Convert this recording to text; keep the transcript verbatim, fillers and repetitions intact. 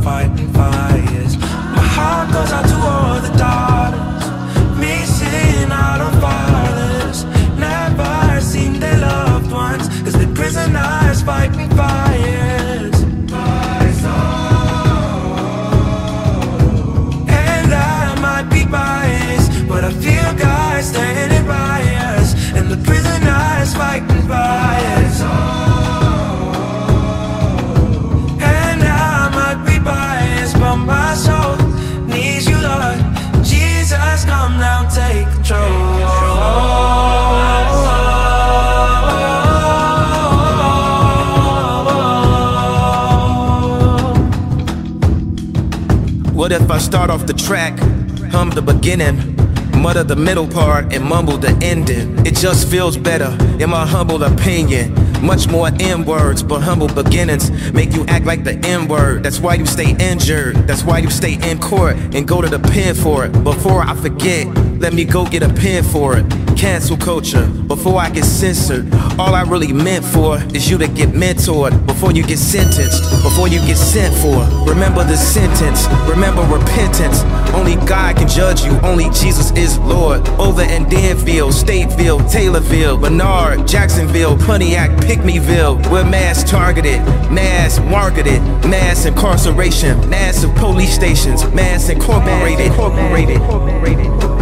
fighting fires. My heart goes out to all the daughters missing out on fathers, never seen their loved ones, cause they're prisoners fighting fires. And I might be biased, but I feel God standing by us, and the prisoners fighting fires. And I might be biased, but my soul needs you, Lord. Jesus, come now, take control. What if I start off the track, hum the beginning, mutter the middle part, and mumble the ending? It just feels better, in my humble opinion. Much more N-words, but humble beginnings make you act like the N-word. That's why you stay injured, that's why you stay in court and go to the pen for it. Before I forget, let me go get a pen for it. Cancel culture, before I get censored. All I really meant for is you to get mentored. Before you get sentenced, before you get sent for. Remember the sentence, remember repentance. Only God can judge you, only Jesus is Lord. Over in Danville, Stateville, Taylorville, Bernard, Jacksonville, Pontiac, Pickmeyville, we're mass targeted, mass marketed, mass incarceration, massive police stations, mass incorporated, incorporated, incorporated.